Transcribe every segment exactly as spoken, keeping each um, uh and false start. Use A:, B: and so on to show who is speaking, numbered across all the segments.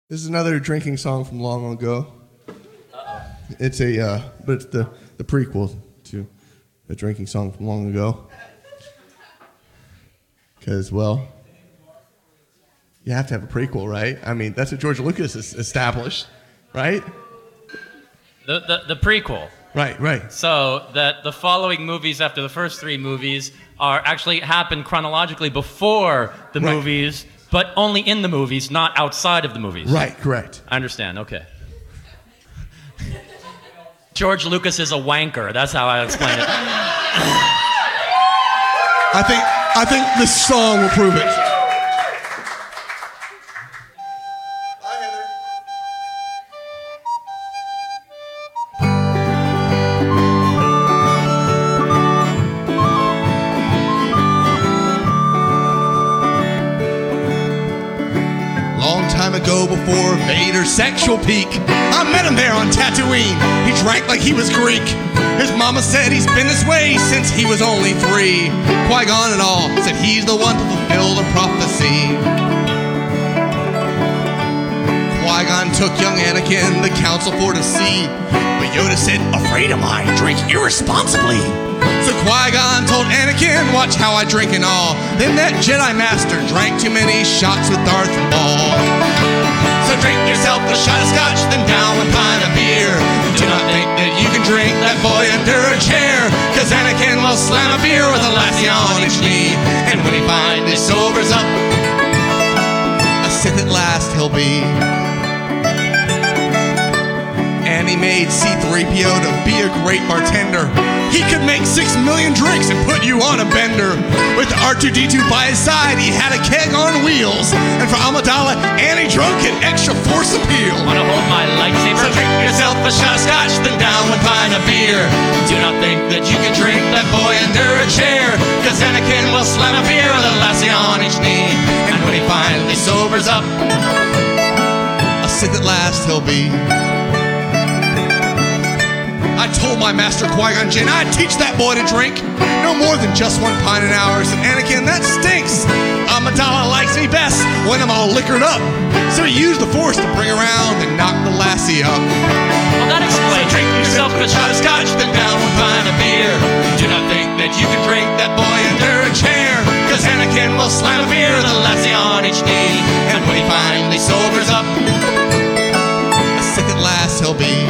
A: This is another drinking song from long ago. Uh-oh. It's a, uh, but it's the, the prequel to a drinking song from long ago. Because, well, you have to have a prequel, right? I mean, that's what George Lucas has established, right?
B: The, the the prequel.
A: Right, right.
B: So that the following movies after the first three movies are actually happen chronologically before the
A: Right.
B: movies, but only in the movies, not outside of the movies.
A: Right, correct.
B: I understand, okay. George Lucas is a wanker. That's how I explain it.
A: I think I think this song will prove it. Long time ago, before Vader's sexual peak, I met him there on Tatooine. He drank like he was Greek. His mama said he's been this way since he was only three. Qui-Gon and all said he's the one to fulfill the prophecy. Qui-Gon took young Anakin the council for to see, but Yoda said, "Afraid am I, drink irresponsibly." So Qui-Gon told Anakin, "Watch how I drink and all." Then that Jedi Master drank too many shots with Darth Maul. So drink yourself a shot of scotch, then down one pint of beer. Do not think that you can drink that boy under a chair, cause Anakin will slam a beer with a lassie on each knee. And when he finally sobers up, a Sith at last he'll be. And he made C three P O to be a great bartender. He could make six million drinks and put you on a bender. With R two D two by his side, he had a keg on wheels. And for Amidala, Annie drunk an extra force appeal.
B: Wanna hold my lightsaber?
A: So drink yourself a shot of scotch, then down one pint of beer. Do not think that you can drink that boy under a chair, cause Anakin will slam a beer with a lassie on each knee. And when he finally sobers up, a Sith at last he'll be. I told my master Qui-Gon Jinn I'd teach that boy to drink no more than just one pint an hour. Said Anakin, that stinks. Amidala likes me best when I'm all liquored up. So he used the force to bring around and knock the lassie up.
B: Well, that explains.
A: So drink yourself a shot of scotch, then down one pint of beer. Do not think that you can drink that boy under a chair, cause Anakin will slam a beer with a lassie on each knee. And when he finally sobers up, a Sith at last he'll be.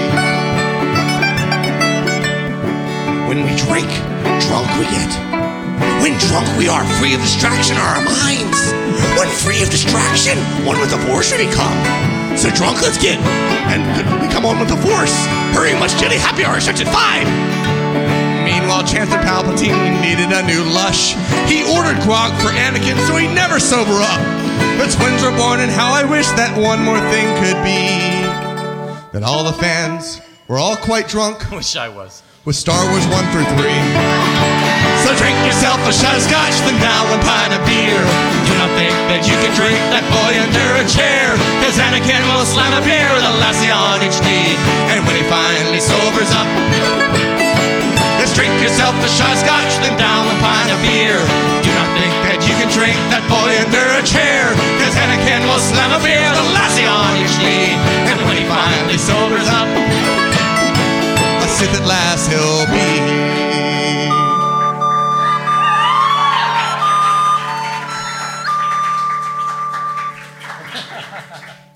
A: When we drink, drunk we get. When drunk we are, free of distraction are our minds. When free of distraction, one with the force we become. So drunk let's get, and become one with the force. Hurry, much Jedi happy hour starts at five. Meanwhile, Chancellor Palpatine needed a new lush. He ordered grog for Anakin so he'd never sober up. But twins were born and how I wish that one more thing could be. That all the fans were all quite drunk.
B: Wish I was.
A: With Star Wars one through three. So drink yourself a shot of scotch, then down one pint of beer. Do not think that you can drink that boy under a chair, cause Anakin will slam a beer with a lassie on each knee. And when he finally sobers up, just drink yourself a shot of scotch, then down one pint of beer. Do not think that you can drink that boy under a chair, cause Anakin will slam a beer with a lassie on each knee. And when he finally sobers up, Sith at last he'll be.